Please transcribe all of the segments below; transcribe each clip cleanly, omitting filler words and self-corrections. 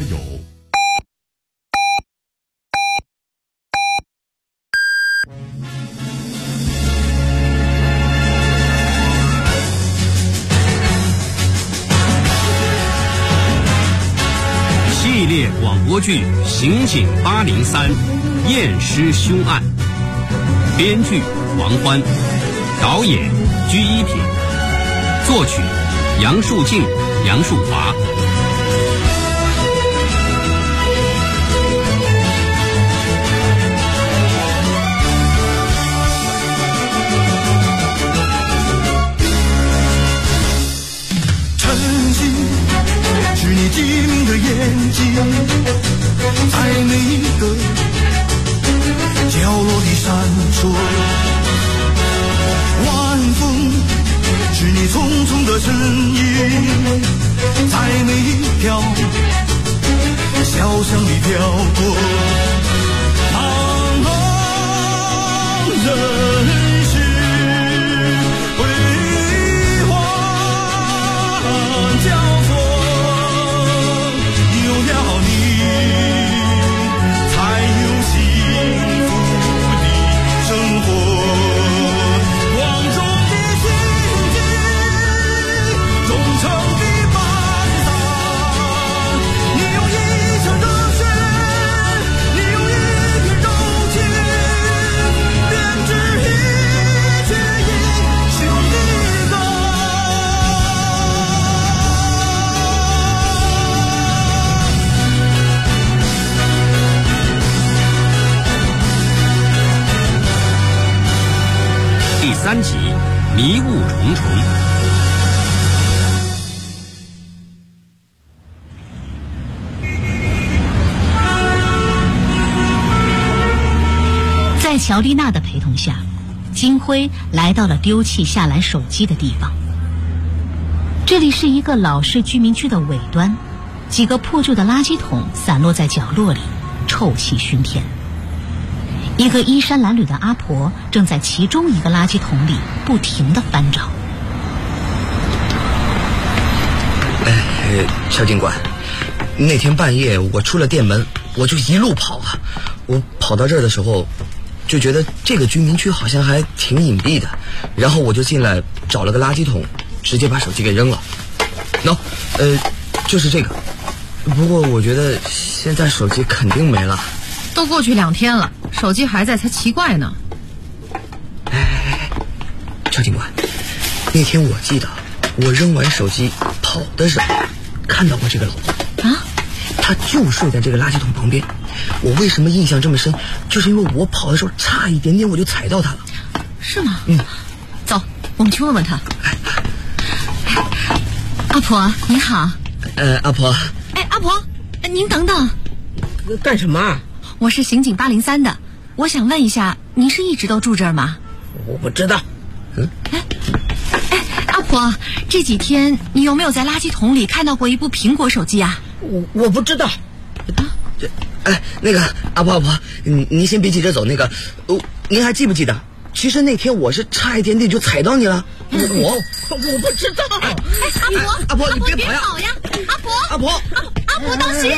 油。 系列广播剧《刑警803》验尸凶案，编剧王欢，导演居一品，作曲杨树静、杨树华。 是你机灵的眼睛，在每一个角落里闪烁。晚风是你匆匆的身影，在每一条小巷里飘过。茫茫人世辉煌交错。 第3集迷雾重重。 在乔丽娜的陪同下，金辉来到了丢弃下来手机的地方。这里是一个老式居民区的尾端，几个破旧的垃圾桶散落在角落里，臭气熏天。一个衣衫褴褛的阿婆正在其中一个垃圾桶里不停地翻找。 肖警官，那天半夜我出了店门，我就一路跑啊。我跑到这儿的时候，就觉得这个居民区好像还挺隐蔽的，然后我就进来找了个垃圾桶，直接把手机给扔了。就是这个。不过我觉得现在手机肯定没了。 都过去2天了，手机还在才奇怪呢。 肖警官，那天我记得我扔完手机跑的时候看到过这个老婆啊，她就睡在这个垃圾桶旁边。我为什么印象这么深，就是因为我跑的时候差一点点我就踩到她了。 是吗？走，我们去问问她。阿婆您好。 阿婆。 阿婆，您等等。 干什么？ 我是刑警803的，我想问一下，您是一直都住这儿吗？ 我不知道。 阿婆，这几天你有没有在垃圾桶里看到过一部苹果手机啊？ 我不知道。 那个阿婆，您先别急着走。您还记不记得？其实那天我是差一点点就踩到你了。我不知道。 阿婆，你别跑呀！阿婆， 当心！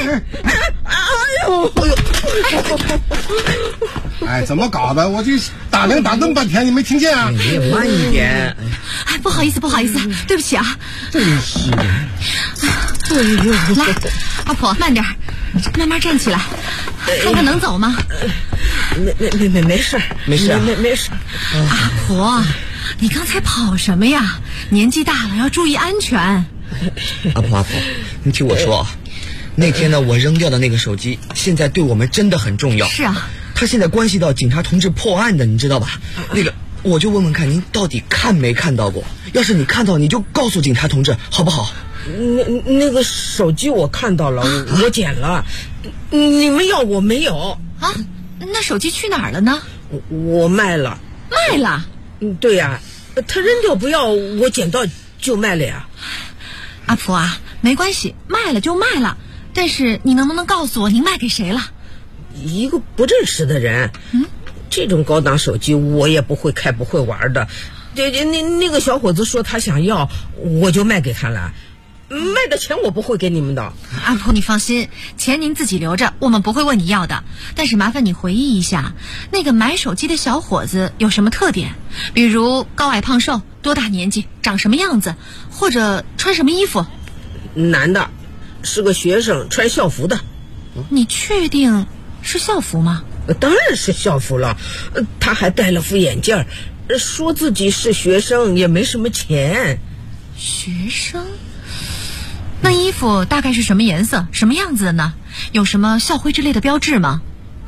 怎么搞的？我就打铃打这么半天，你没听见啊？ 你也慢一点。 不好意思，对不起啊。 真是的。 来，阿婆慢点，慢慢站起来，看看能走吗？ 没事。 阿婆，你刚才跑什么呀？年纪大了要注意安全。 阿婆，你听我说啊，那天呢，我扔掉的那个手机，现在对我们真的很重要。 是啊， 它现在关系到警察同志破案的，你知道吧？我就问问看，您到底看没看到过？要是你看到，你就告诉警察同志，好不好？ 那个手机我看到了，我捡了。你们要我没有啊？那手机去哪儿了呢？ 我卖了。 卖了？ 对呀，他扔掉不要，我捡到就卖了呀。 阿婆啊，没关系，卖了就卖了，但是你能不能告诉我您卖给谁了？ 一个不认识的人。这种高档手机我也不会开不会玩的。那个小伙子说他想要，我就卖给他了。 卖的钱我不会给你们的。 阿婆，你放心，钱您自己留着，我们不会问你要的。但是麻烦你回忆一下，那个买手机的小伙子有什么特点？比如高矮胖瘦，多大年纪，长什么样子，或者穿什么衣服？ 男的，是个学生，穿校服的。 你确定是校服吗？ 当然是校服了。他还戴了副眼镜，说自己是学生，也没什么钱。 学生？那衣服大概是什么颜色，什么样子的呢？有什么校徽之类的标志吗？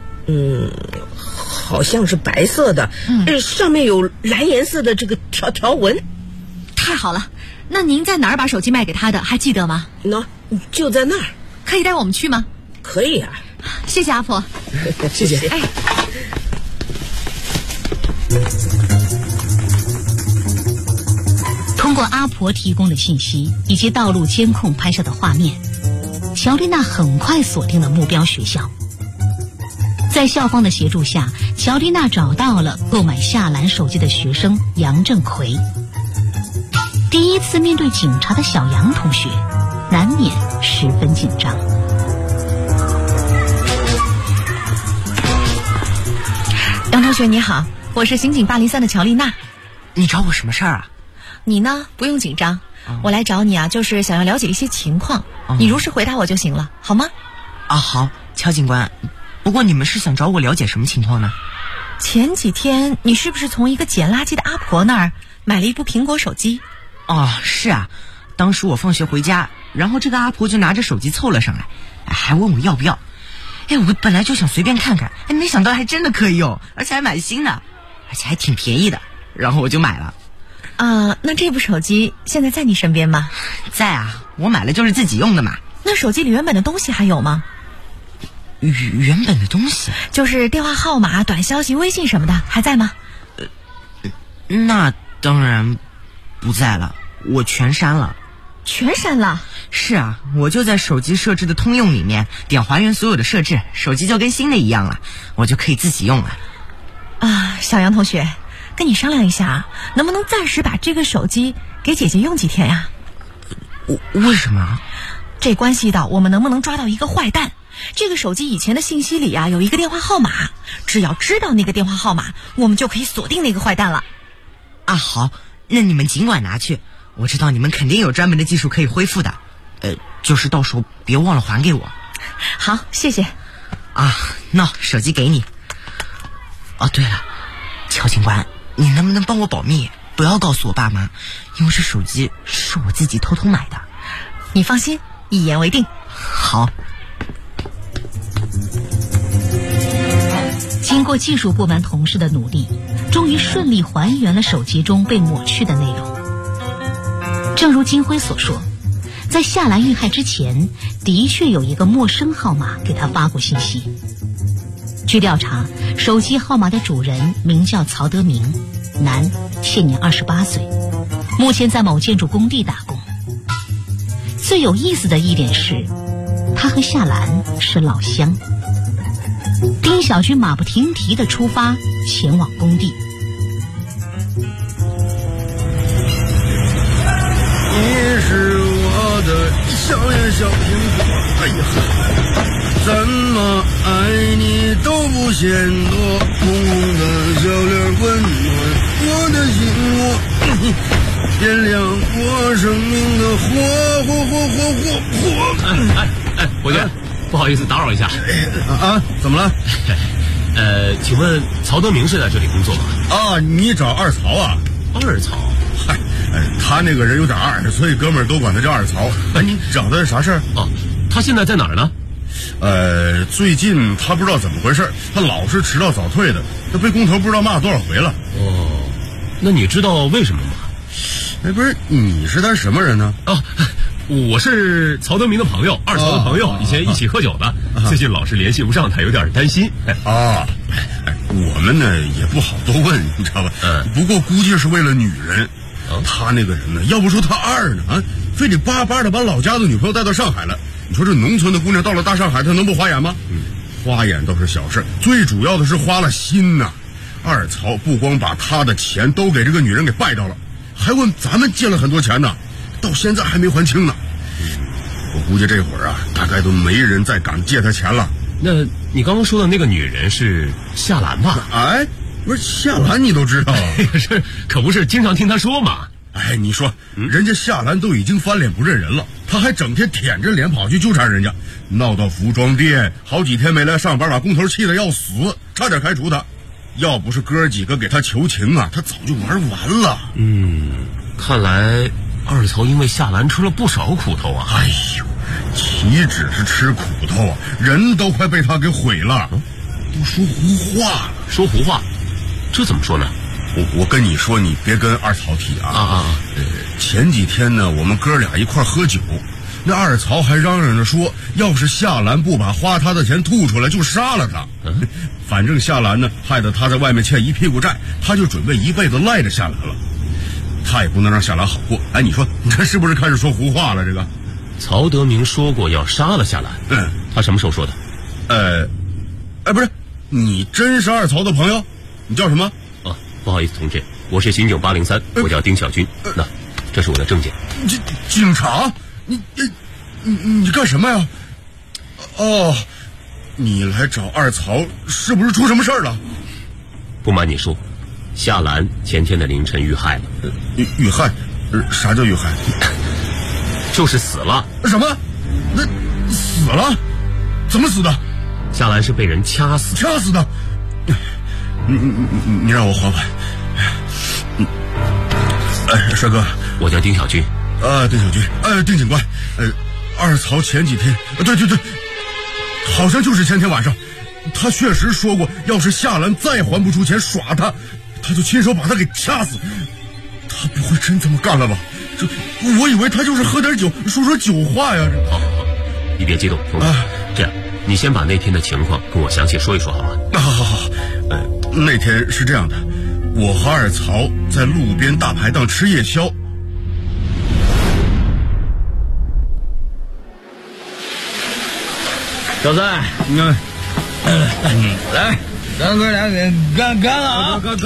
好像是白色的，上面有蓝颜色的这个条纹。 太好了，那您在哪儿把手机卖给他的，还记得吗？ 就在那儿。 可以带我们去吗？ 可以啊。 谢谢阿婆。 谢谢。 哎， 通过阿婆提供的信息以及道路监控拍摄的画面，乔丽娜很快锁定了目标学校。在校方的协助下，乔丽娜找到了购买夏兰手机的学生杨振奎。第一次面对警察的小杨同学，难免十分紧张。 杨同学你好，我是刑警803的乔丽娜。 你找我什么事儿啊？ 你呢，不用紧张，我来找你啊，就是想要了解一些情况，你如实回答我就行了，好吗？ 好，乔警官。不过你们是想找我了解什么情况呢？ 前几天你是不是从一个捡垃圾的阿婆那儿买了一部苹果手机？ 是啊，当时我放学回家，然后这个阿婆就拿着手机凑了上来，还问我要不要。我本来就想随便看看，没想到还真的可以用，而且还买新的，而且还挺便宜的，然后我就买了。 那这部手机现在在你身边吗？ 在啊，我买了就是自己用的嘛。 那手机里原本的东西还有吗？ 原本的东西就是电话号码、短消息、微信什么的，还在吗？ 那当然不在了，我全删了。 全删了？ 是啊，我就在手机设置的通用里面点还原所有的设置，手机就跟新的一样了，我就可以自己用了。 小杨同学，跟你商量一下，能不能暂时把这个手机给姐姐用几天呀？ 为什么？ 这关系到我们能不能抓到一个坏蛋。这个手机以前的信息里啊有一个电话号码，只要知道那个电话号码，我们就可以锁定那个坏蛋了。 好，那你们尽管拿去，我知道你们肯定有专门的技术可以恢复的，就是到时候别忘了还给我。 好，谢谢。 那手机给你。对了，乔警官，你能不能帮我保密，不要告诉我爸妈，因为这手机是我自己偷偷买的。 你放心，一言为定。 好。 经过技术部门同事的努力，终于顺利还原了手机中被抹去的内容。正如金辉所说，在夏兰遇害之前，的确有一个陌生号码给他发过信息。据调查，手机号码的主人名叫曹德明，男，现年28岁，目前在某建筑工地打工。最有意思的一点是，他和夏兰是老乡。丁小军马不停蹄地出发前往工地。 你是我的小眼小苹果，怎么爱你都不嫌多，红红的小脸温暖我的心窝，点亮我生命的火。 伙计，不好意思打扰一下。 怎么了？ 请问曹德明是在这里工作吗？ 你找二曹啊？ 二曹？ 嗨，他那个人有点二，所以哥们儿都管他叫二曹。你找他啥事儿？ 他现在在哪儿呢？ 最近他不知道怎么回事，他老是迟到早退的，他被工头不知道骂多少回了。 那你知道为什么吗？ 不是，你是他什么人呢？ 我是曹德明的朋友，二曹的朋友，以前一起喝酒的，最近老是联系不上他，有点担心。 我们呢也不好多问，你知道吧？不过估计是为了女人。他那个人呢，要不说他二呢，非得巴巴的把老家的女朋友带到上海了。你说这农村的姑娘到了大上海，她能不花眼吗？花眼倒是小事，最主要的是花了心呐。二曹不光把他的钱都给这个女人给败掉了，还问咱们借了很多钱呢，到现在还没还清呢。 我估计这会儿啊，大概都没人再敢借他钱了。 那你刚刚说的那个女人是夏兰吧？ 哎，不是夏兰你都知道？ 是，可不是经常听她说嘛。 哎，你说，人家夏兰都已经翻脸不认人了，他还整天舔着脸跑去纠缠人家，闹到服装店，好几天没来上班，把工头气得要死，差点开除他。要不是哥几个给他求情啊，他早就玩完了。 看来二曹因为夏兰吃了不少苦头啊。 哎呦，岂止是吃苦头啊，人都快被他给毁了，都说胡话了。 说胡话？这怎么说呢？ 我跟你说，你别跟二曹提啊。前几天呢，我们哥俩一块喝酒，那二曹还嚷嚷着说，要是夏兰不把花他的钱吐出来，就杀了他。反正夏兰呢，害得他在外面欠一屁股债，他就准备一辈子赖着夏兰了。他也不能让夏兰好过。哎，你说你这是不是开始说胡话了？这个曹德明说过要杀了夏兰。他什么时候说的？ 不是，你真是二曹的朋友？你叫什么？ 不好意思，同志，我是刑警803，我叫丁小军。那这是我的证件。 警察？你干什么呀？哦，你来找二曹，是不是出什么事儿了？ 不瞒你说，夏兰前天的凌晨遇害了。 遇害？啥叫遇害？ 就是死了。 什么？那死了？怎么死的？ 夏兰是被人掐死。 掐死的？你让我缓缓。帅哥， 我叫丁小军。 丁小军，丁警官，二曹前几天，对，好像就是前天晚上，他确实说过，要是夏兰再还不出钱耍他，他就亲手把他给掐死。他不会真这么干了吧？我以为他就是喝点酒，说酒话呀。 好，你别激动，同志。这样，你先把那天的情况跟我详细说一说好吗？ 好。那天是这样的，我和二曹在路边大排档吃夜宵。 小三，来，咱哥俩给干了啊！ 干！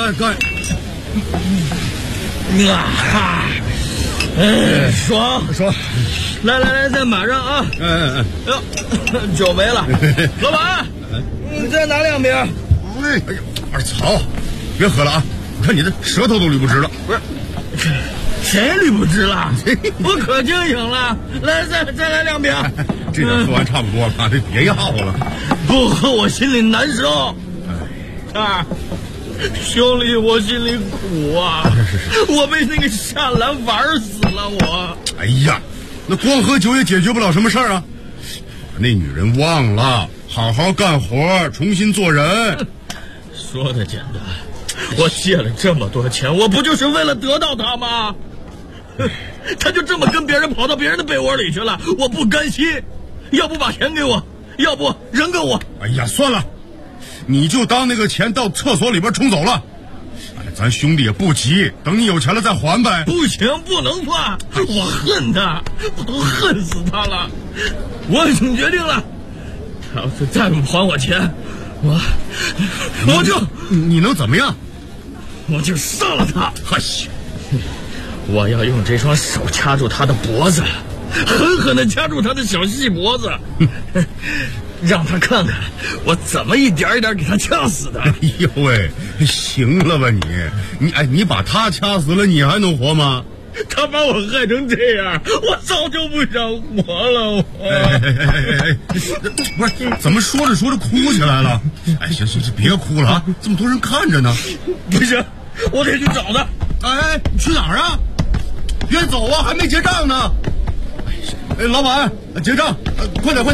爽！来，再马上啊！酒没了，老板，你再拿2瓶。 哎呀，二曹，别喝了啊！我看你的舌头都捋不直了。 不是，谁捋不直了？我可清醒了。来，再来2瓶。 这点喝完差不多了，这别要了。 不喝我心里难受。兄弟，我心里苦啊！是，我被那个夏兰玩死了，我。 哎呀，那光喝酒也解决不了什么事儿啊！把那女人忘了，好好干活，重新做人。 说的简单，我借了这么多钱，我不就是为了得到她吗？他就这么跟别人跑到别人的被窝里去了，我不甘心，要不把钱给我，要不人给我。 哎呀，算了，你就当那个钱到厕所里边冲走了。咱兄弟也不急，等你有钱了再还呗。 不行，不能算，我恨他，我都恨死他了。我已经决定了，他要是再不还我钱，我就你能怎么样？ 我就杀了他。 哎呀， 我要用这双手掐住他的脖子，狠狠地掐住他的小细脖子，让他看看我怎么一点一点给他掐死的。 哎呦喂，行了吧你把他掐死了，你还能活吗？ 他把我害成这样，我早就不想活了。 不是，怎么说着说着哭起来了？哎，行，别哭了啊，这么多人看着呢。 不行，我得去找他。 哎，去哪儿啊？别走啊，还没结账呢。哎，老板，结账，快点。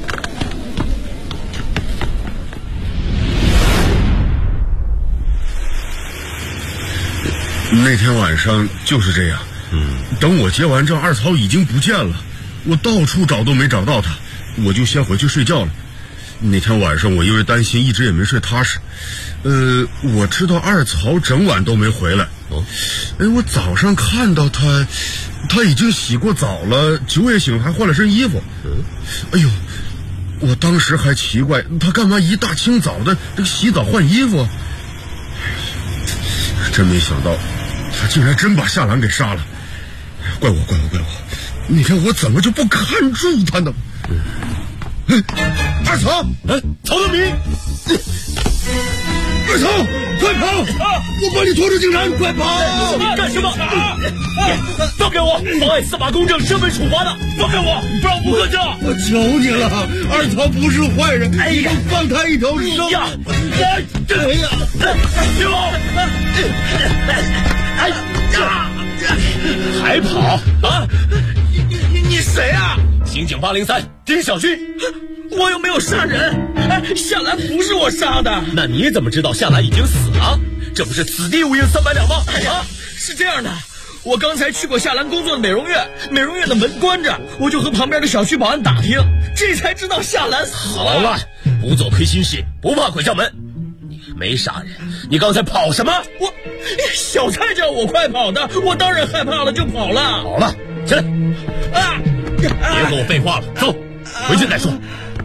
那天晚上就是这样，等我结完账，二曹已经不见了，我到处找都没找到他，我就先回去睡觉了。那天晚上我因为担心，一直也没睡踏实。我知道二曹整晚都没回来。我早上看到他已经洗过澡了，酒也醒了，还换了身衣服。哎呦，我当时还奇怪，他干嘛一大清早的这个洗澡换衣服？真没想到，他竟然真把夏兰给杀了。怪我。 你看我怎么就不看住他呢？二曹， 曹德明， 二曹，快跑！我帮你拖住警察，快跑！ 干什么？放开我！妨碍司法公正、身份处罚的，放开我，不然我不喝酒。 我求你了，二曹不是坏人，你就放他一条生。 呀，别跑！还跑啊！你谁啊？刑警803丁小军，我又没有杀人。夏兰不是我杀的。那你怎么知道夏兰已经死了？这不是此地无银300两吗？是这样的，我刚才去过夏兰工作的美容院，美容院的门关着，我就和旁边的小区保安打听，这才知道夏兰死了。好了，不做亏心事，不怕鬼叫门。你没杀人，你刚才跑什么？我小蔡叫我快跑的，我当然害怕了，就跑了。好了，起来！别跟我废话了，走，回去再说。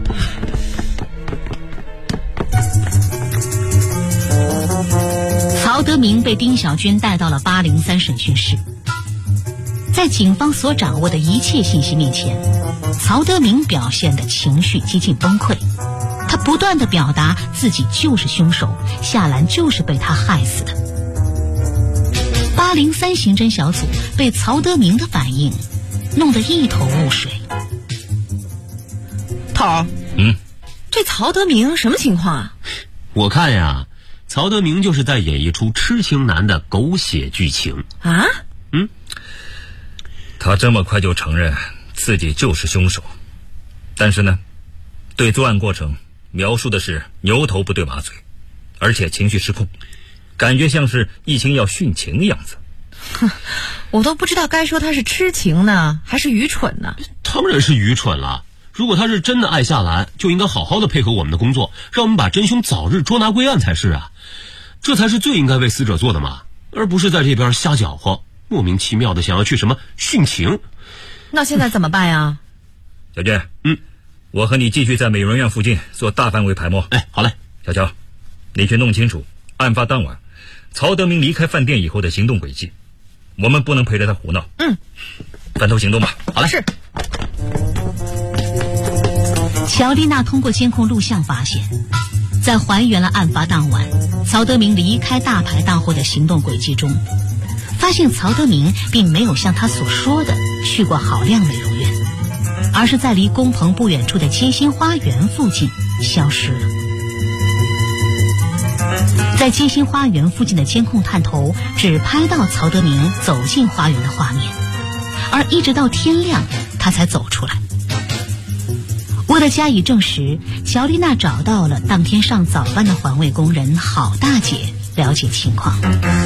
曹德明被丁小军带到了803审讯室，在警方所掌握的一切信息面前，曹德明表现的情绪几近崩溃。他不断地表达自己就是凶手，夏兰就是被他害死的。803刑侦小组被曹德明的反应弄得一头雾水。 头，这曹德明什么情况啊？ 我看呀，曹德明就是在演一出痴情男的狗血剧情啊。 他这么快就承认自己就是凶手，但是呢，对作案过程描述的是牛头不对马嘴，而且情绪失控，感觉像是一心要殉情的样子。 我都不知道该说他是痴情呢，还是愚蠢呢？ 当然是愚蠢了。如果他是真的爱夏兰，就应该好好的配合我们的工作，让我们把真凶早日捉拿归案才是啊。这才是最应该为死者做的嘛，而不是在这边瞎搅和，莫名其妙的想要去什么殉情。 那现在怎么办呀？ 小娟，我和你继续在美容院附近做大范围排摸。 好嘞。 小乔，你去弄清楚案发当晚曹德明离开饭店以后的行动轨迹，我们不能陪着他胡闹。分头行动吧。 好嘞。 是。 乔丽娜通过监控录像发现，在还原了案发当晚曹德明离开大排档后的行动轨迹中，发现曹德明并没有像他所说的去过好亮美容院，而是在离工棚不远处的街心花园附近消失了。在街心花园附近的监控探头只拍到曹德明走进花园的画面，而一直到天亮他才走出来。为了加以证实，乔丽娜找到了当天上早班的环卫工人郝大姐了解情况。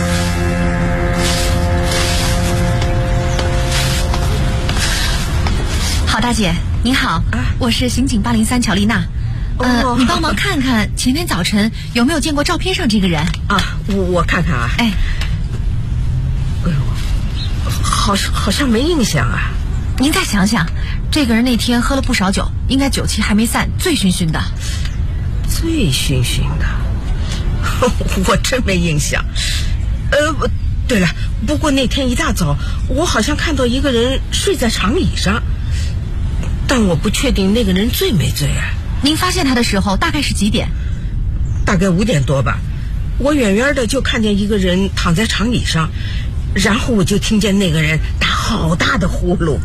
郝大姐您好，我是刑警803乔丽娜。你帮忙看看前天早晨有没有见过照片上这个人啊？我看看啊。哎呦，好像没印象啊。 您再想想，这个人那天喝了不少酒，应该酒气还没散，醉醺醺的。 醉醺醺的，我真没印象。对了，不过那天一大早，我好像看到一个人睡在长椅上，但我不确定那个人醉没醉啊。 您发现他的时候大概是几点？ 大概5点多吧。我远远的就看见一个人躺在长椅上，然后我就听见那个人打好大的呼噜。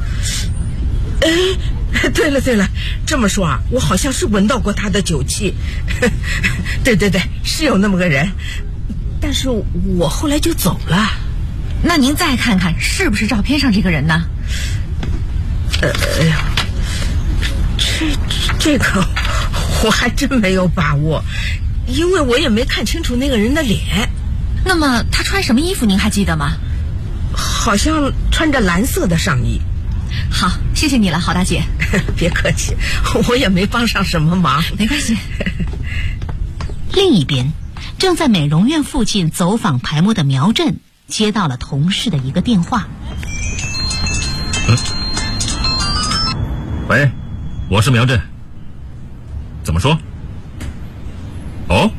对了，这么说啊，我好像是闻到过他的酒气。对，是有那么个人，但是我后来就走了。 那您再看看是不是照片上这个人呢？ 这个我还真没有把握，因为我也没看清楚那个人的脸。 那么他穿什么衣服您还记得吗？ 好像穿着蓝色的上衣。 好，谢谢你了，郝大姐。 别客气，我也没帮上什么忙。 没关系。 另一边，正在美容院附近走访排摸的苗振接到了同事的一个电话。 喂，我是苗振。怎么说？哦，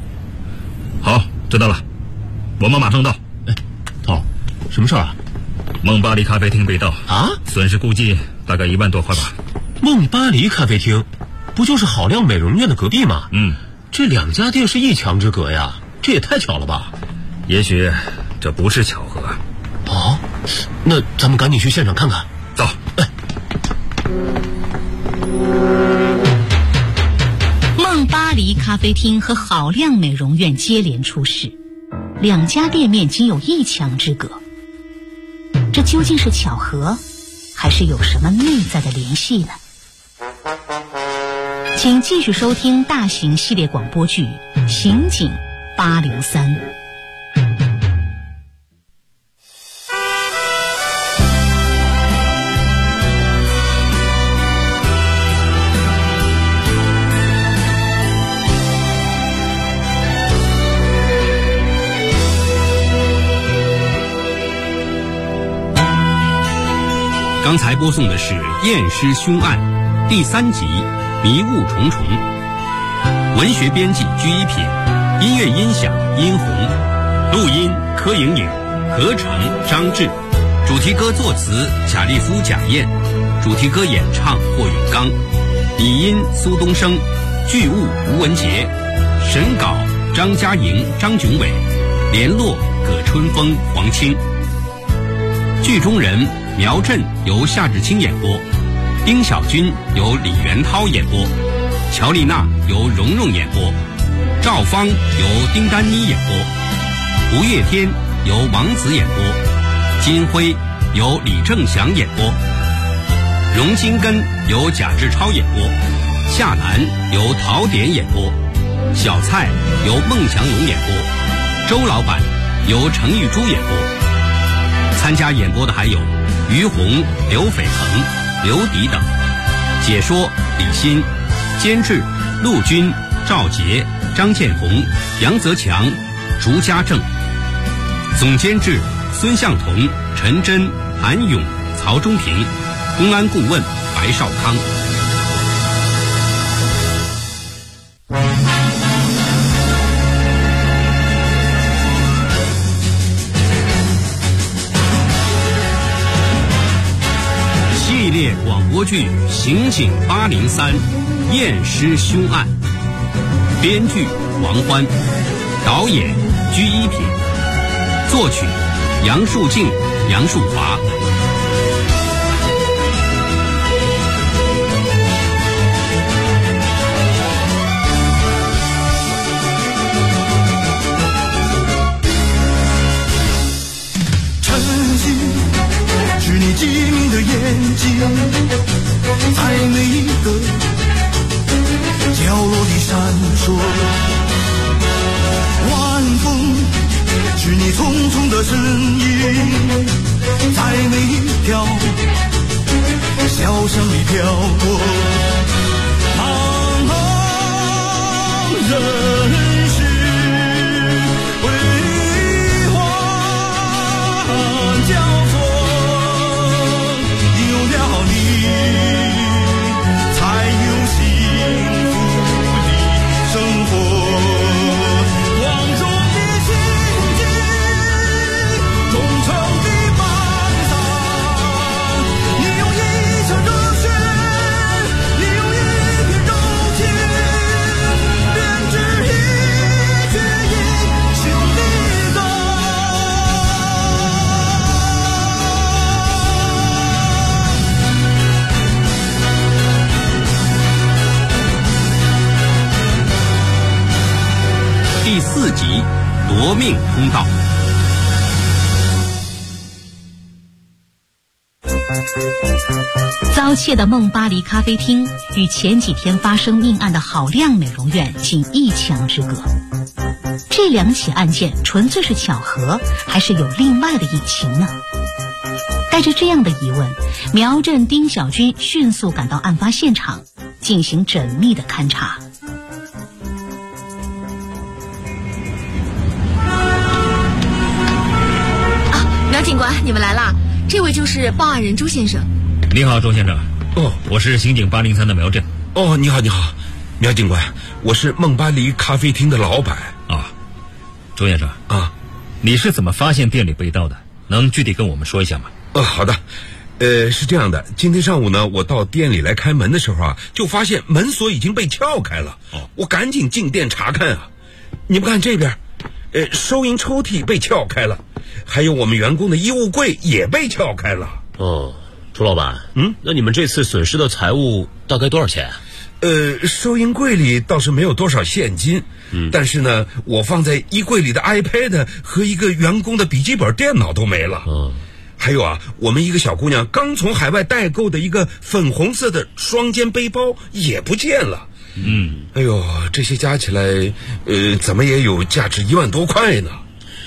好，知道了，我们马上到。 涛，什么事儿啊？ 梦巴黎咖啡厅被盗啊， 损失估计大概1万多块吧。 梦巴黎咖啡厅，不就是好亮美容院的隔壁吗？这2家店是一墙之隔呀，这也太巧了吧？ 也许这不是巧合。 哦，那咱们赶紧去现场看看。 走。 梦巴黎咖啡厅和好亮美容院接连出事，2家店面仅有一墙之隔，这究竟是巧合，还是有什么内在的联系呢？请继续收听大型系列广播剧《刑警803》。 刚才播送的是《验尸凶案》第3集《迷雾重重》，文学编辑居一品，音乐音响殷红，录音柯莹莹，合成张志，主题歌作词贾立夫、贾燕，主题歌演唱霍永刚，拟音苏东升，剧务吴文杰，审稿张嘉莹、张炯伟，联络葛春风、黄青。剧中人苗振由夏志清演播，丁小军由李元涛演播，乔丽娜由蓉蓉演播，赵芳由丁丹妮演播，吴月天由王子演播，金辉由李正祥演播，荣金根由贾志超演播，夏兰由陶典演播，小蔡由孟祥龙演播，周老板由程玉珠演播。参加演播的还有于红、刘斐腾、刘迪等，解说李欣，监制陆军、赵杰、张建红、杨泽强、竹家正，总监制孙向同、陈真、韩勇、曹忠平，公安顾问白少康。系列广播剧《刑警803验尸凶案》，编剧王欢，导演居一品，作曲杨树静、杨树华。 是你机敏的眼睛，在每一个角落里闪烁。晚风是你匆匆的身影，在每一条小巷里飘过。茫茫人世为欢交错。 第4集夺命通道。 遭窃的梦巴黎咖啡厅与前几天发生命案的好亮美容院仅一墙之隔，这2起案件纯粹是巧合，还是有另外的隐情呢？带着这样的疑问，苗振、丁小军迅速赶到案发现场，进行缜密的勘查。 苗警官，你们来啦！这位就是报案人周先生。 你好，周先生。 哦， 我是刑警803的苗振。 哦，你好，你好，苗警官，我是梦巴黎咖啡厅的老板。 啊，周先生啊， 你是怎么发现店里被盗的？能具体跟我们说一下吗？ 好的。是这样的，今天上午呢，我到店里来开门的时候啊，就发现门锁已经被撬开了。我赶紧进店查看啊。你们看这边，收银抽屉被撬开了，还有我们员工的衣物柜也被撬开了。 朱老板，那你们这次损失的财物大概多少钱？ 收银柜里倒是没有多少现金，但是呢，我放在衣柜里的 iPad 和一个员工的笔记本电脑都没了。还有啊，我们一个小姑娘刚从海外代购的一个粉红色的双肩背包也不见了。哎呦，这些加起来，怎么也有价值1万多块呢。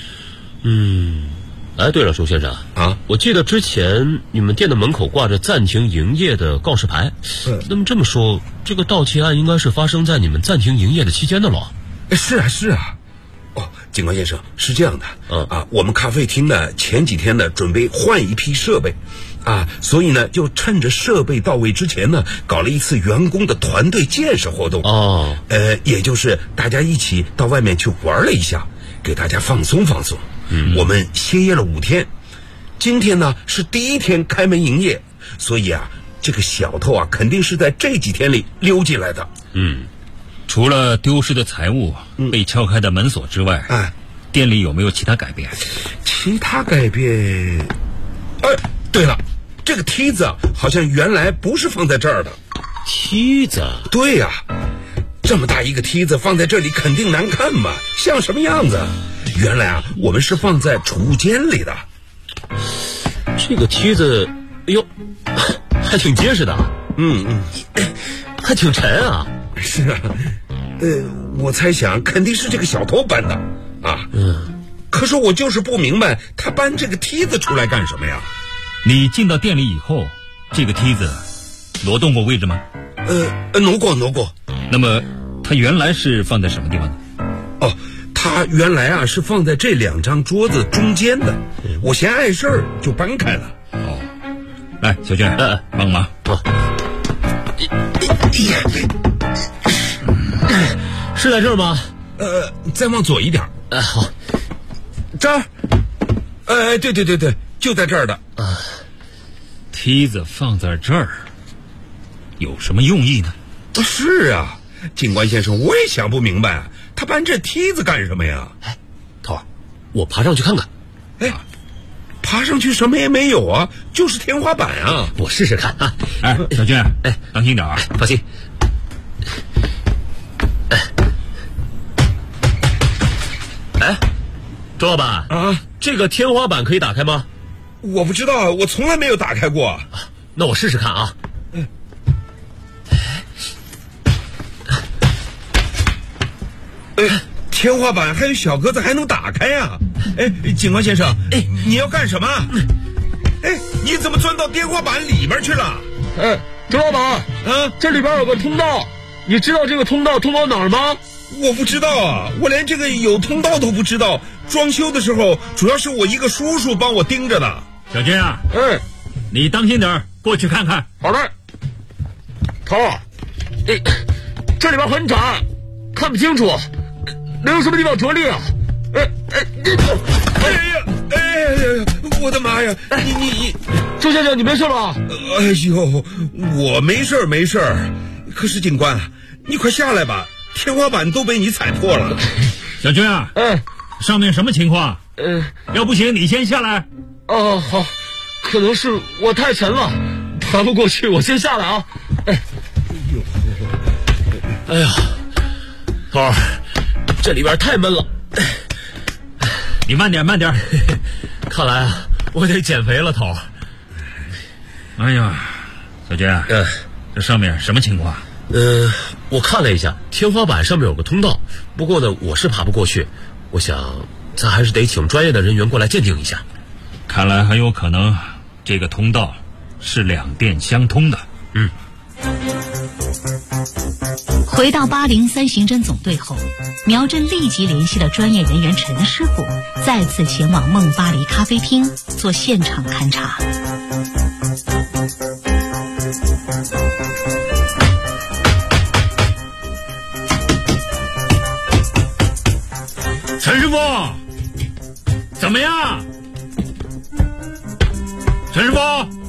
哎，对了，周先生啊，我记得之前你们店的门口挂着暂停营业的告示牌。那么这么说，这个盗窃案应该是发生在你们暂停营业的期间的了。 是啊。警官先生，是这样的，我们咖啡厅呢前几天呢准备换一批设备，所以呢就趁着设备到位之前呢，搞了一次员工的团队建设活动。也就是大家一起到外面去玩了一下，给大家放松放松。我们歇业了5天，今天呢是第1天开门营业，所以啊，这个小偷啊肯定是在这几天里溜进来的。 除了丢失的财物、被撬开的门锁之外，店里有没有其他改变？ 其他改变？对了，这个梯子好像原来不是放在这儿的。 梯子？ 对呀，这么大一个梯子放在这里肯定难看嘛，像什么样子？原来啊，我们是放在储物间里的。 这个梯子，哎呦，还挺结实的。还挺沉啊。 是啊，我猜想肯定是这个小偷搬的啊。可是我就是不明白，他搬这个梯子出来干什么呀？ 你进到店里以后，这个梯子挪动过位置吗？ 挪过。 那么它原来是放在什么地方呢？ 它原来啊是放在这2张桌子中间的，我嫌碍事儿就搬开了。 来，小娟，帮忙。 是在这儿吗？ 再往左一点。 好， 这儿。对，就在这儿的。 梯子放在这儿，有什么用意呢？ 是啊，警官先生，我也想不明白，他搬这梯子干什么呀？ 哎，头儿，我爬上去看看。 哎，爬上去什么也没有啊，就是天花板啊。 我试试看啊。 哎，小俊，哎，当心点啊， 放心。哎，周老板啊， 这个天花板可以打开吗？ 我不知道，我从来没有打开过。 那我试试看啊。 天花板还有小格子还能打开啊！哎，警官先生，哎，你要干什么？哎，你怎么钻到天花板里边去了？ 哎，周老板，这里边有个通道，你知道这个通道通往哪儿吗？ 我不知道啊，我连这个有通道都不知道。装修的时候，主要是我一个叔叔帮我盯着的。 小军啊，你当心点，过去看看。 好嘞。头儿，这里边很窄，看不清楚，能有什么地方着力啊？ 我的妈呀！你， 周先生，你没事吧？ 哎呦，我没事。可是警官，你快下来吧，天花板都被你踩破了。 小军啊，上面什么情况？要不行你先下来。 哦，好，可能是我太沉了，爬不过去，我先下来啊。哎呀，头儿，这里边太闷了。 你慢点。 看来啊，我得减肥了，头儿。 哎呀，小军，这上面什么情况？ 我看了一下，天花板上面有个通道，不过呢，我是爬不过去。我想，咱还是得请专业的人员过来鉴定一下。 看来很有可能，这个通道是两店相通的。 回到803刑侦总队后，苗侦立即联系了专业人员陈师傅，再次前往梦巴黎咖啡厅做现场勘查。 陈师傅，怎么样？ 陈师傅。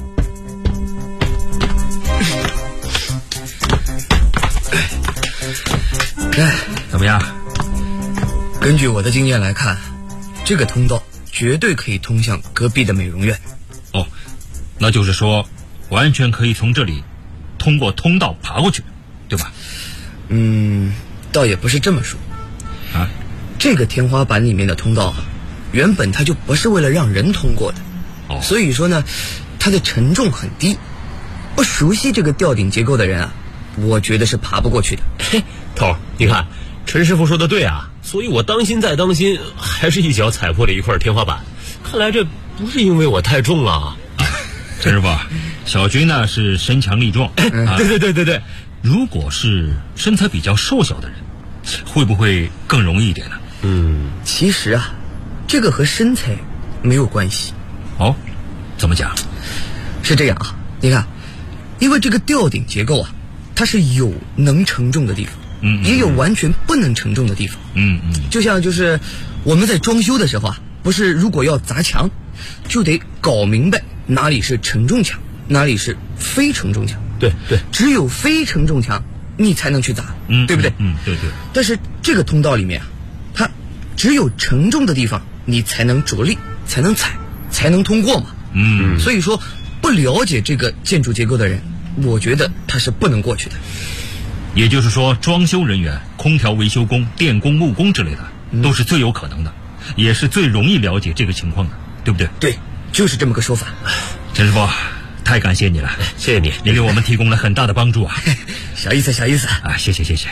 怎么样？ 根据我的经验来看，这个通道绝对可以通向隔壁的美容院。 哦，那就是说，完全可以从这里通过通道爬过去，对吧？ 倒也不是这么说。 啊， 这个天花板里面的通道，原本它就不是为了让人通过的。 哦， 所以说呢，它的承重很低。不熟悉这个吊顶结构的人啊，我觉得是爬不过去的。 嘿，头儿，你看陈师傅说的对啊，所以我当心再当心，还是一脚踩破了一块天花板。看来这不是因为我太重了。 陈师傅，小军呢是身强力壮， 对， 如果是身材比较瘦小的人，会不会更容易一点呢？ 其实啊，这个和身材没有关系。 哦，怎么讲？ 是这样啊，你看，因为这个吊顶结构啊，它是有能承重的地方，也有完全不能承重的地方。就像就是我们在装修的时候啊，不是如果要砸墙，就得搞明白哪里是承重墙，哪里是非承重墙。 对， 只有非承重墙你才能去砸，对不对？ 对。 但是这个通道里面啊，它只有承重的地方你才能着力，才能踩，才能通过嘛。所以说不了解这个建筑结构的人，我觉得他是不能过去的。 也就是说，装修人员、空调维修工、电工、木工之类的，都是最有可能的，也是最容易了解这个情况的，对不对？ 对，就是这么个说法。 陈师傅，太感谢你了， 谢谢你， 你给我们提供了很大的帮助啊！ 小意思啊，谢谢。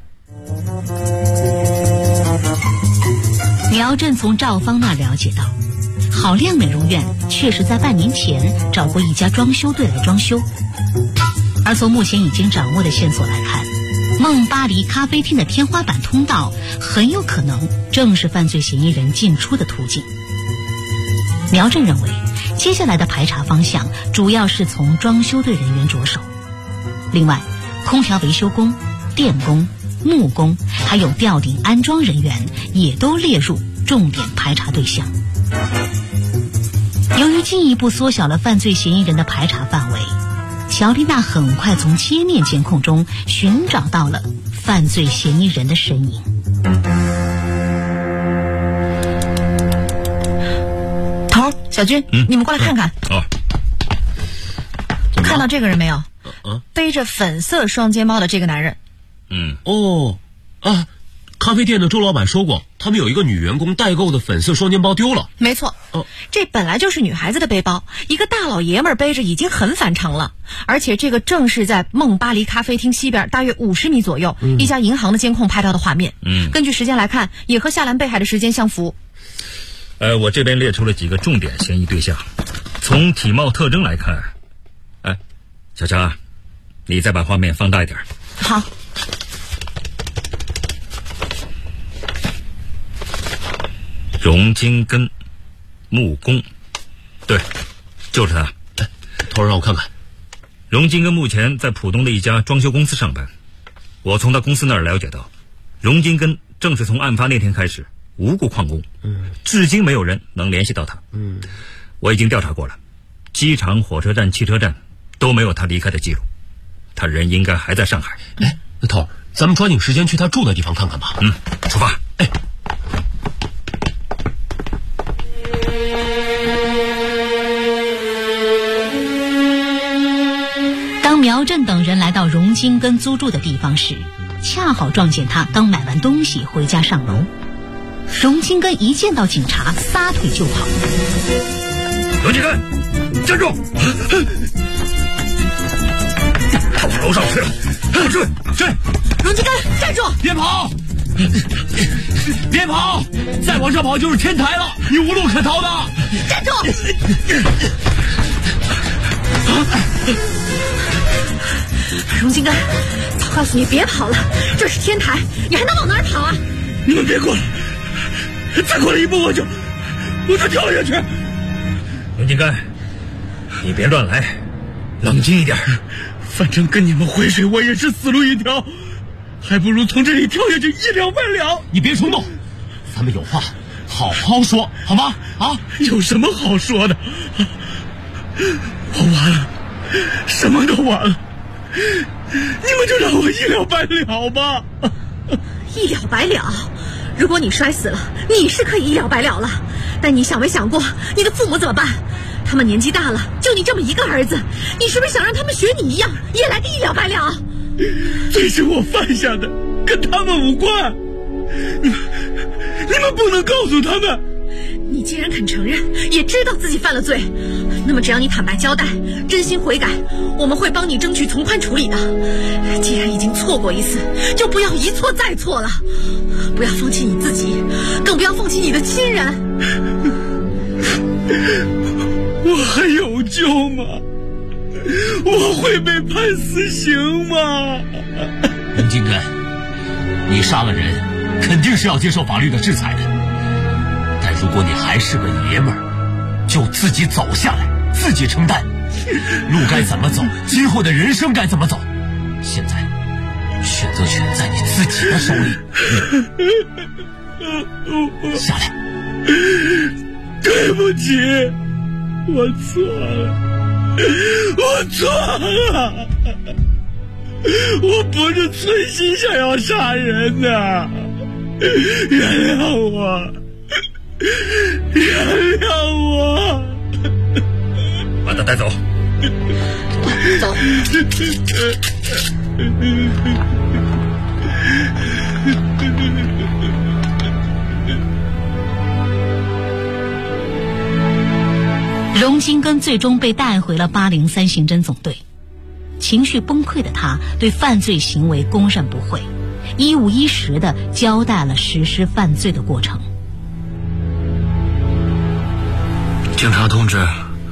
苗震从赵芳那了解到，好亮美容院确实在半年前找过一家装修队来装修，而从目前已经掌握的线索来看，梦巴黎咖啡厅的天花板通道很有可能正是犯罪嫌疑人进出的途径。苗震认为，接下来的排查方向主要是从装修队人员着手，另外空调维修工、电工、木工还有吊顶安装人员也都列入重点排查对象。由于进一步缩小了犯罪嫌疑人的排查范围，乔丽娜很快从街面监控中寻找到了犯罪嫌疑人的身影。 头儿，小军，你们过来看看。看到这个人没有？背着粉色双肩包的这个男人。 咖啡店的周老板说过，他们有一个女员工代购的粉色双肩包丢了。 没错，这本来就是女孩子的背包，一个大老爷们儿背着已经很反常了。而且这个正是在梦巴黎咖啡厅西边大约50米左右，一家银行的监控拍到的画面。根据时间来看，也和夏兰被害的时间相符。 我这边列出了几个重点嫌疑对象，从体貌特征来看，小强啊，你再把画面放大一点。 好。 荣金根，木工，对，就是他。 头儿让我看看。 荣金根目前在浦东的一家装修公司上班，我从他公司那儿了解到，荣金根正是从案发那天开始无故旷工，至今没有人能联系到他。我已经调查过了，机场、火车站、汽车站都没有他离开的记录，他人应该还在上海。 那头儿，咱们抓紧时间去他住的地方看看吧。 出发。 当苗震等人来到荣金根租住的地方时，恰好撞见他刚买完东西回家上楼。荣金根一见到警察，撒腿就跑。 荣金根，站住！他往楼上去了，追！ 荣金根，站住！ 别跑！别跑！再往上跑就是天台了，你无路可逃的。 站住！荣金根，早告诉你别跑了，这是天台，你还能往哪儿跑啊？ 你们别过来，再过来一步我就跳下去。 荣金根，你别乱来，冷静一点。 反正跟你们回水我也是死路一条，还不如从这里跳下去一了百了。 你别冲动，咱们有话好好说，好吗？ 有什么好说的？ 我完了，什么都完了，你们就让我一了百了吧。 一了百了？如果你摔死了，你是可以一了百了了，但你想没想过你的父母怎么办？他们年纪大了，就你这么一个儿子，你是不是想让他们学你一样，也来个一了百了？ 罪是我犯下的，跟他们无关。你们不能告诉他们。 你既然肯承认，也知道自己犯了罪，那么只要你坦白交代，真心悔改，我们会帮你争取从宽处理的。既然已经错过一次，就不要一错再错了，不要放弃你自己，更不要放弃你的亲人。 我还有救吗？我会被判死刑吗？ 任金根，你杀了人，肯定是要接受法律的制裁的。但如果你还是个爷们儿，就自己走下来，自己承担。路该怎么走，今后的人生该怎么走，现在选择权在你自己的手里。下来。 对不起，我错了，我错了，我不是存心想要杀人的，原谅我，原谅我。 把他带走。 走。 荣金根最终被带回了803刑侦总队，情绪崩溃的他对犯罪行为供认不讳，一五一十地交代了实施犯罪的过程。 警察同志，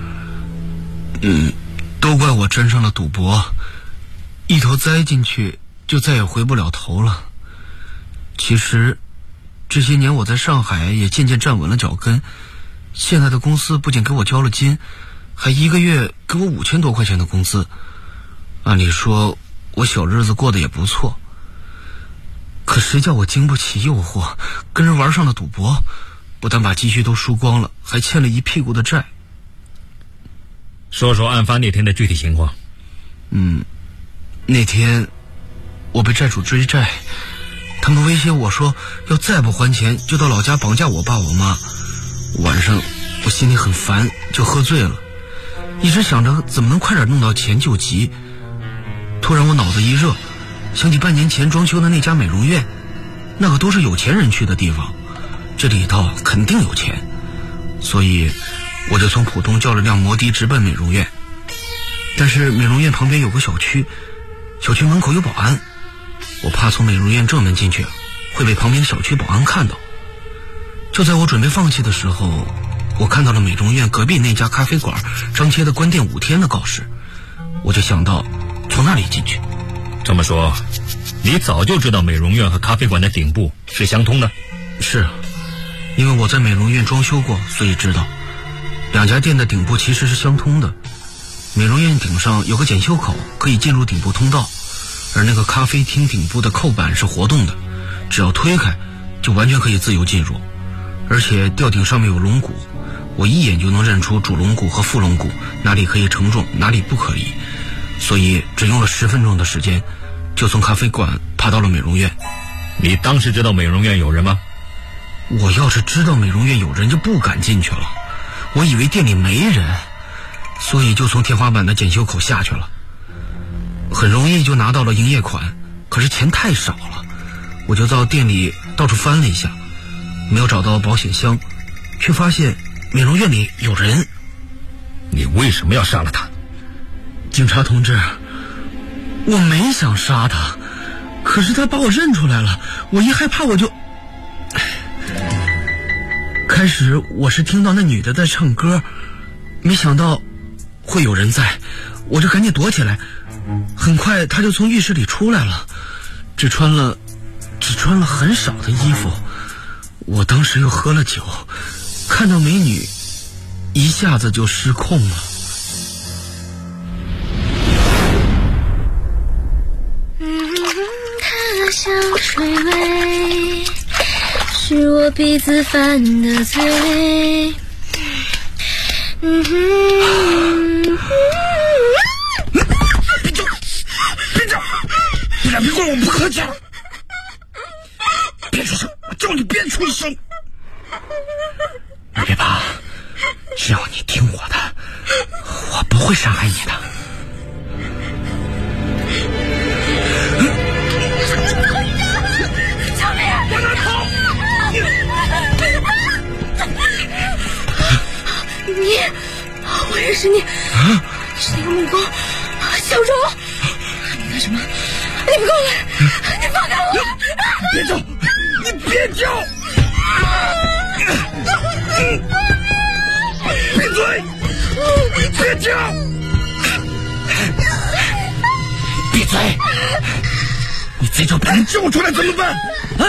都怪我沾上了赌博，一头栽进去就再也回不了头了。其实这些年我在上海也渐渐站稳了脚跟，现在的公司不仅给我交了金，还一个月给我5000多块钱的工资。按理说我小日子过得也不错，可谁叫我经不起诱惑，跟人玩上了赌博，不但把积蓄都输光了，还欠了一屁股的债。 说说案发那天的具体情况。 那天我被债主追债，他们威胁我说要再不还钱就到老家绑架我爸我妈。晚上我心里很烦，就喝醉了，一直想着怎么能快点弄到钱救急。突然我脑子一热，想起半年前装修的那家美容院，那可都是有钱人去的地方，这里头肯定有钱，所以我就从浦东叫了辆摩的直奔美容院。但是美容院旁边有个小区，小区门口有保安，我怕从美容院正门进去会被旁边的小区保安看到。就在我准备放弃的时候，我看到了美容院隔壁那家咖啡馆张贴的关店5天的告示，我就想到从那里进去。 这么说，你早就知道美容院和咖啡馆的顶部是相通的？ 是，因为我在美容院装修过，所以知道两家店的顶部其实是相通的。美容院顶上有个检修口，可以进入顶部通道，而那个咖啡厅顶部的扣板是活动的，只要推开就完全可以自由进入。而且吊顶上面有龙骨，我一眼就能认出主龙骨和副龙骨哪里可以承重，哪里不可以，所以只用了10分钟的时间就从咖啡馆爬到了美容院。 你当时知道美容院有人吗？ 我要是知道美容院有人就不敢进去了，我以为店里没人，所以就从天花板的检修口下去了。很容易就拿到了营业款，可是钱太少了，我就到店里到处翻了一下，没有找到保险箱，却发现美容院里有人。 你为什么要杀了他？ 警察同志，我没想杀他，可是他把我认出来了，我一害怕我就……开始我是听到那女的在唱歌，没想到会有人在，我就赶紧躲起来。很快她就从浴室里出来了，只穿了很少的衣服。我当时又喝了酒，看到美女一下子就失控了。 她的香水味是我鼻子犯的罪， 别叫！别管我不客气了！别出声！我叫你别出声！ 你别怕，只要你听我的，我不会伤害你的。 救命！往哪跑？你，我认识你，是那个木工小柔。你干什么？你不过来！你放开我！ 别叫！你别叫！闭嘴！别叫！ 闭嘴！你再叫把人叫出来怎么办？啊！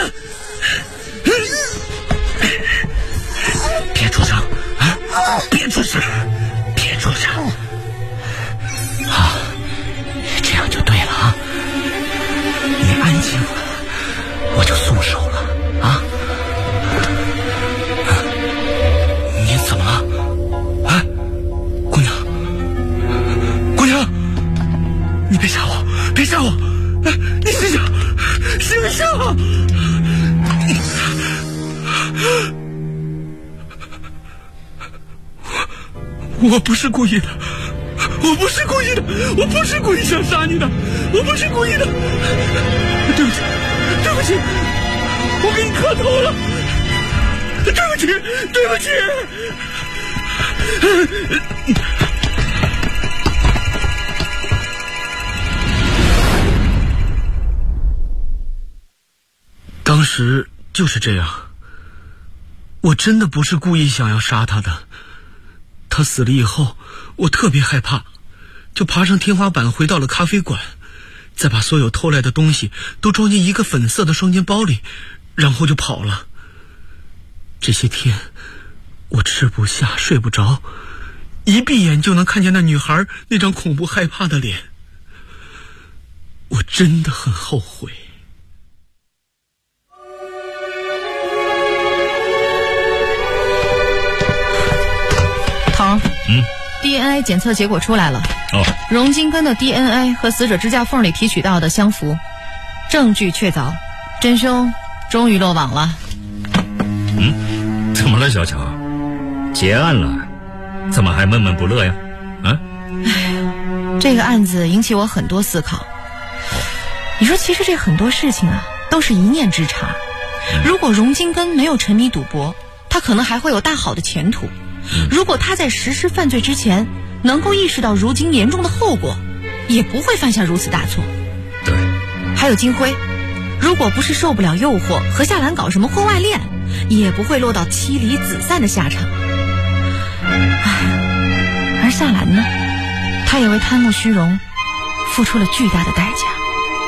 别出声啊！别出声！别出声！好，这样就对了啊！你安静了，我就松手了啊！你怎么了？啊，姑娘，你别吓我，别吓我！你醒醒！我不是故意的，我不是故意想杀你的，我不是故意的。对不起，我给你磕头了，对不起。当时就是这样，我真的不是故意想要杀他的。他死了以后，我特别害怕，就爬上天花板回到了咖啡馆，再把所有偷来的东西都装进一个粉色的双肩包里，然后就跑了。这些天我吃不下睡不着，一闭眼就能看见那女孩那张恐怖害怕的脸，我真的很后悔。 头，DNA 检测结果出来了。荣金根的 DNA 和死者指甲缝里提取到的相符，证据确凿，真凶终于落网了。 怎么了，小乔？结案了，怎么还闷闷不乐呀？ 这个案子引起我很多思考。你说，其实这很多事情啊，都是一念之差。如果荣金根没有沉迷赌博，他可能还会有大好的前途。如果他在实施犯罪之前能够意识到如今严重的后果，也不会犯下如此大错。 对， 还有金辉，如果不是受不了诱惑和夏兰搞什么婚外恋，也不会落到妻离子散的下场。而夏兰呢，她也为贪慕虚荣付出了巨大的代价。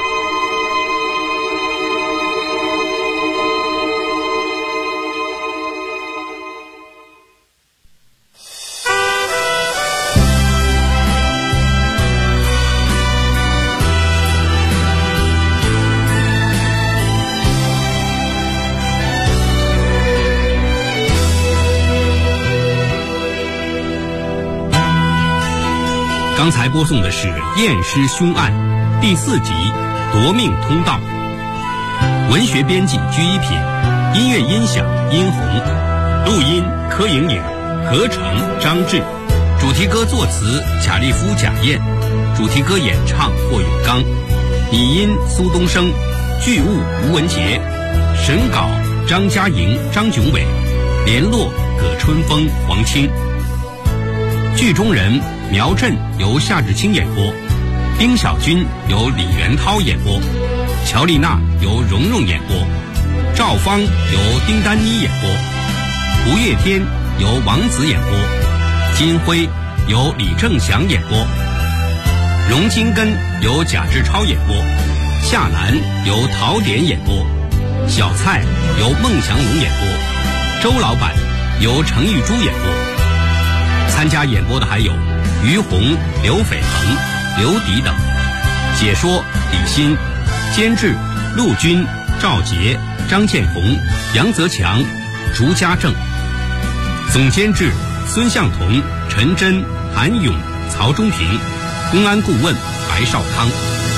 刚才播送的是《验尸凶案》第4集《夺命通道》，文学编辑居一品，音乐音响殷红，录音柯莹莹，合成张志，主题歌作词贾立夫、贾燕，主题歌演唱霍永刚，拟音苏东升，剧务吴文杰，审稿张嘉莹、张炯伟，联络葛春风、黄青。剧中人苗振由夏志清演播，丁小军由李元涛演播，乔丽娜由蓉蓉演播，赵芳由丁丹妮演播，吴月天由王子演播，金辉由李正祥演播，荣金根由贾志超演播，夏兰由陶典演播，小蔡由孟祥龙演播，周老板由程玉珠演播。参加演播的还有于红、刘斐恒、刘迪等，解说李欣，监制陆军、赵杰、张建红、杨泽强、竹家正，总监制孙向同、陈陈真、韩勇、曹忠平，公安顾问白绍康。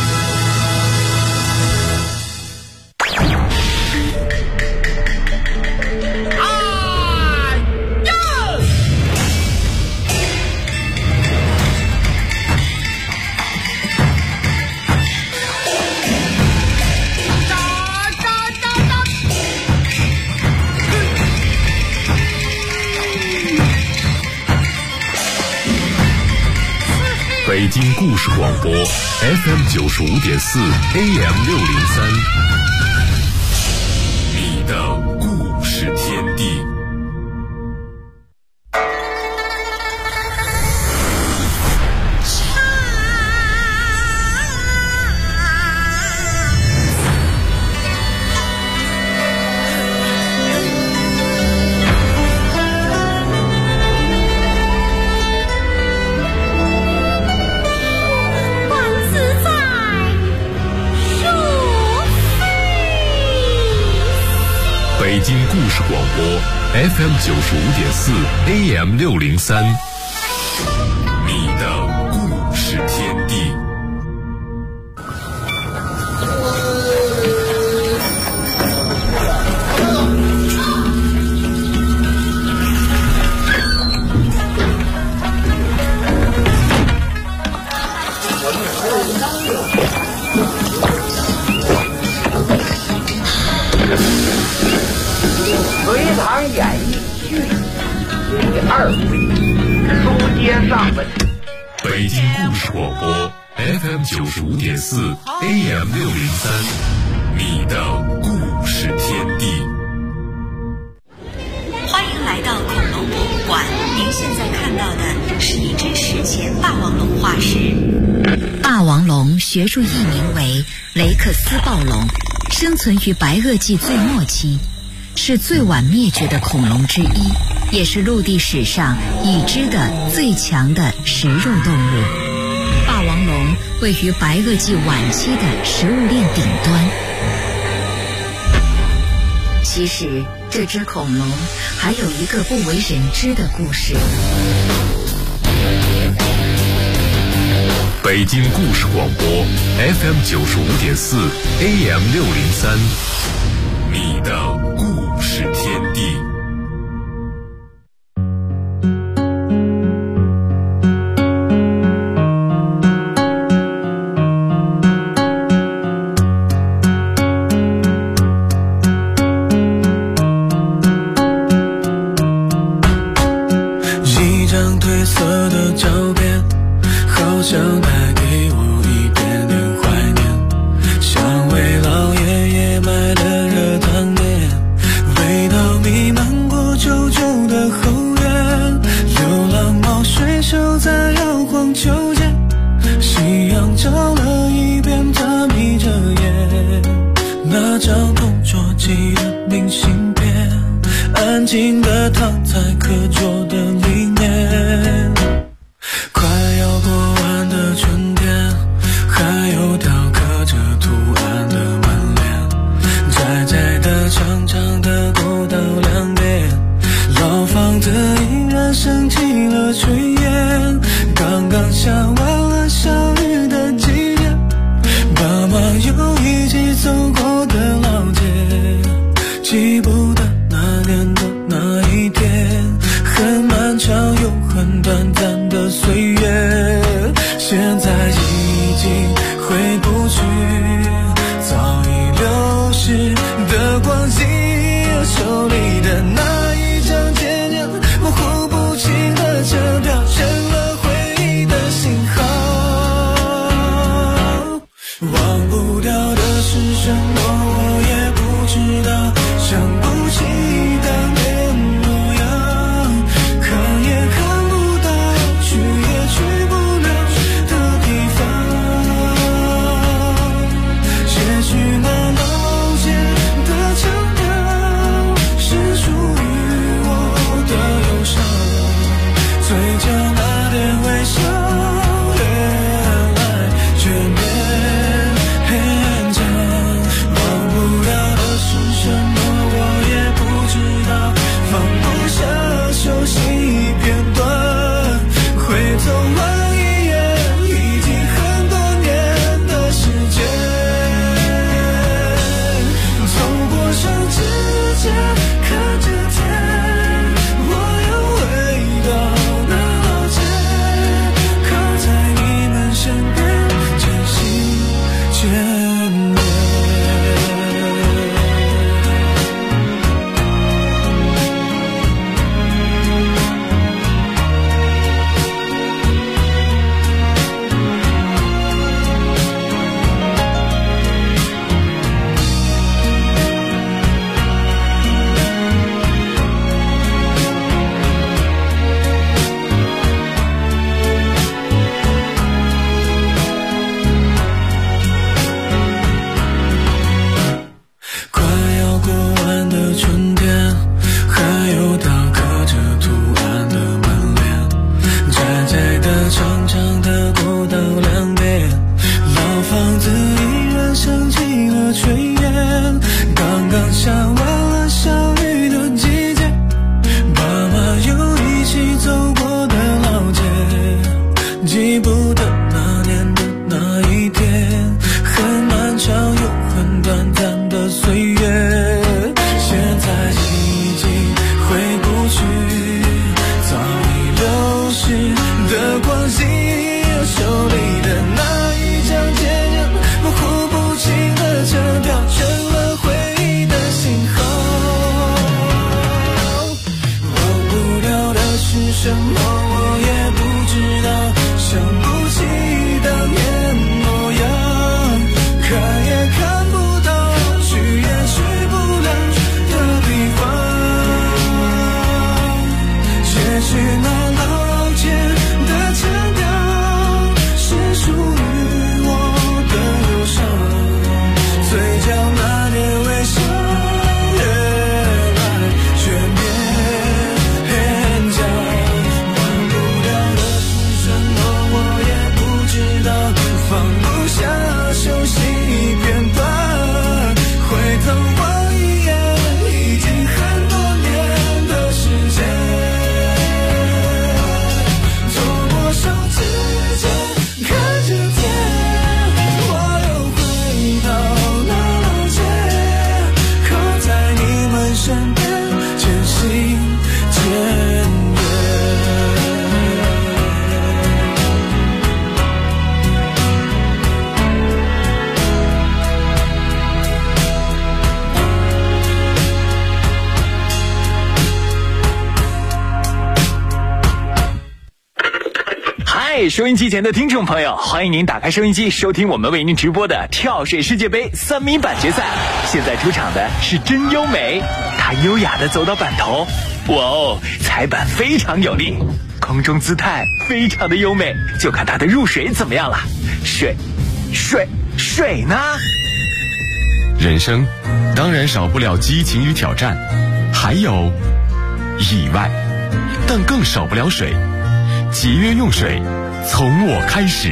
北京故事广播 FM 95.4 AM 603，你的故事天地。北京故事广播 FM 95.4 AM 603，你的故事天地。 隋唐演义续第2回，书接上文。 北京故事广播 FM 95.4 AM 603，你的故事天地。 欢迎来到恐龙博物馆，您现在看到的是一只史前霸王龙化石。 霸王龙学术译名为雷克斯暴龙，生存于白垩纪最末期，是最晚灭绝的恐龙之一，也是陆地史上已知的最强的食肉动物。霸王龙位于白垩纪晚期的食物链顶端。其实这只恐龙还有一个不为人知的故事。 北京故事广播 FM 95.4 AM 603，你的故事天地。 一张褪色的照片，好像带给我一点点怀念，像为老爷爷买的热汤面，味道弥漫过旧旧的后院，流浪猫睡熟在摇晃秋千，夕阳照了一遍，它眯着眼，那张同桌寄的明信片，安静地躺在课桌的里面。快要过完的春天，还有雕刻着图案的门帘，窄窄的长长的过道两边，老房子依然升起了炊烟，刚刚下完了小雨的季节，爸妈又一起走过的老街，记不得那年的那一天，很漫长又很短暂的岁月，现在已经回不去，早已流逝的光阴，手里的那一张渐渐模糊不清的车票，成了回忆的信号。忘不掉的是什么，我也不知道，想不起当年模样，看也看不到，去也去不了的地方。也许那老街的腔调是属于什么，我也不知道，想不起当年模样，看也看不到，去也去不了的地方。也许那老街的腔调是属于我的忧伤，嘴角那点微笑越来越勉强，忘不掉的是什么，我也不知道，放不下熟悉片段，回头望一眼，已经很多年的时间。身边渐行渐远。 嗨，收音机前的听众朋友，欢迎您打开收音机，收听我们为您直播的跳水世界杯3米板决赛。现在出场的是真优美，她优雅地走到板头，哇哦，踩板非常有力，空中姿态非常的优美，就看她的入水怎么样了。水呢？ 人生当然少不了激情与挑战，还有意外，但更少不了水。节约用水，从我开始。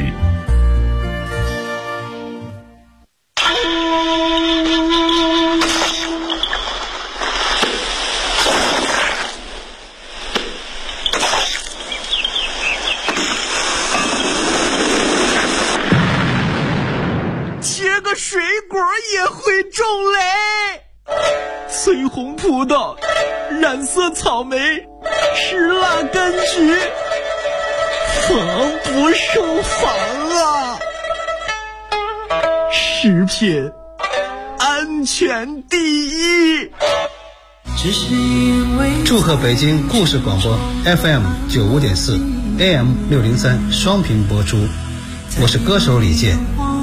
切个水果也会中雷，翠红葡萄，染色草莓，石蜡柑橘，防不胜防啊！食品安全第一。 祝贺北京故事广播 FM 95.4 AM 603双频播出，我是歌手李健。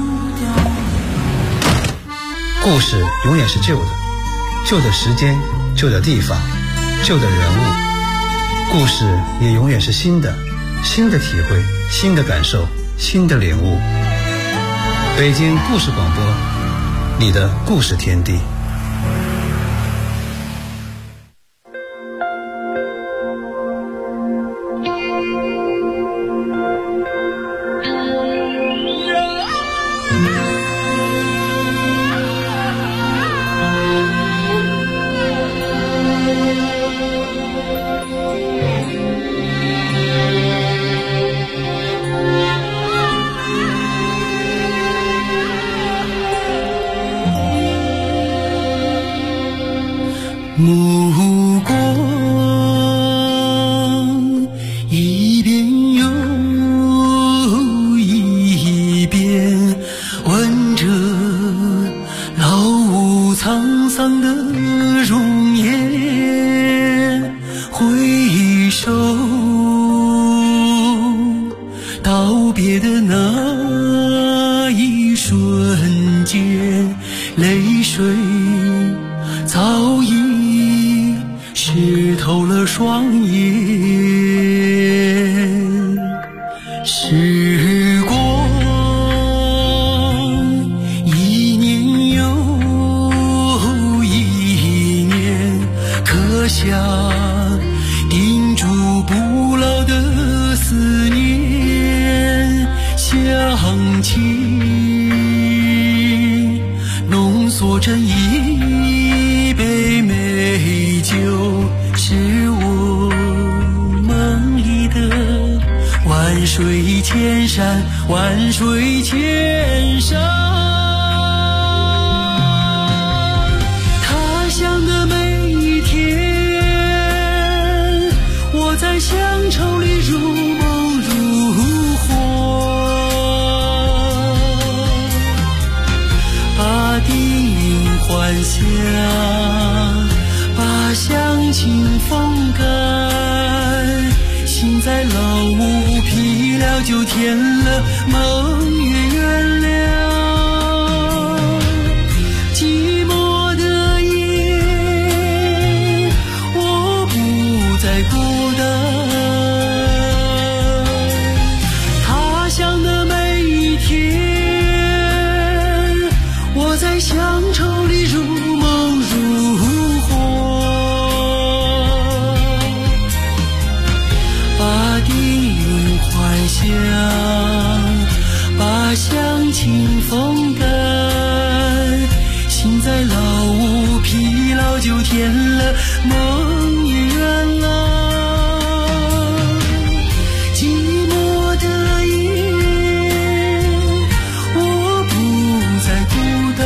故事永远是旧的，旧的时间，旧的地方，旧的人物。故事也永远是新的，新的体会，新的感受，新的领悟。北京故事广播，你的故事天地。 目光一遍又一遍，问着老屋沧桑的容颜，回首道别的那一瞬间，泪水早已湿透了双眼，时光一年又一年，刻下钉住不老的思念，想起浓缩成一杯美酒，是我梦里的万水千山，万水千山。他乡的每一天，我在乡愁里如梦如幻，把低吟还乡，把乡情风干，心老屋披了就甜了，梦也圆了。寂寞的夜，我不再孤单。他乡的每一天，我在乡愁里如梦如幻，把叮咛幻想，把乡情风干。心在老屋披老就甜了，梦也圆了。寂寞的夜，我不再孤单。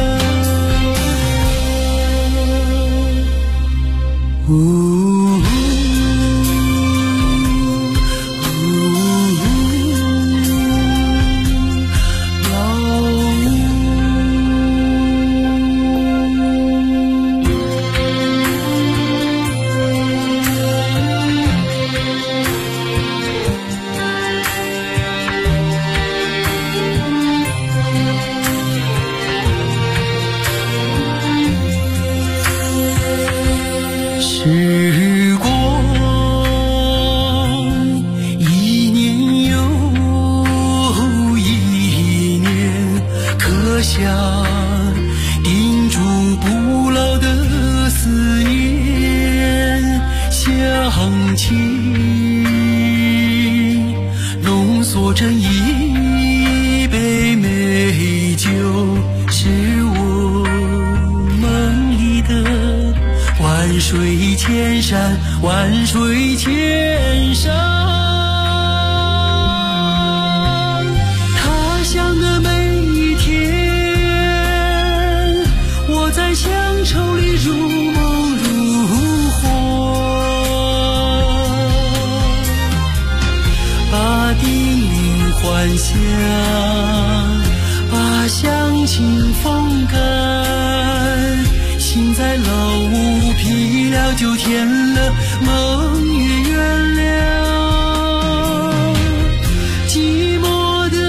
时光一年又一年，刻下叮嘱不老的思念。乡情浓缩成一杯美酒，是我梦里的万水千山，万水千山。他乡的每一天，我在乡愁里如梦如幻，把叮咛幻想，把乡情风干。心在老屋披了就甜了，梦也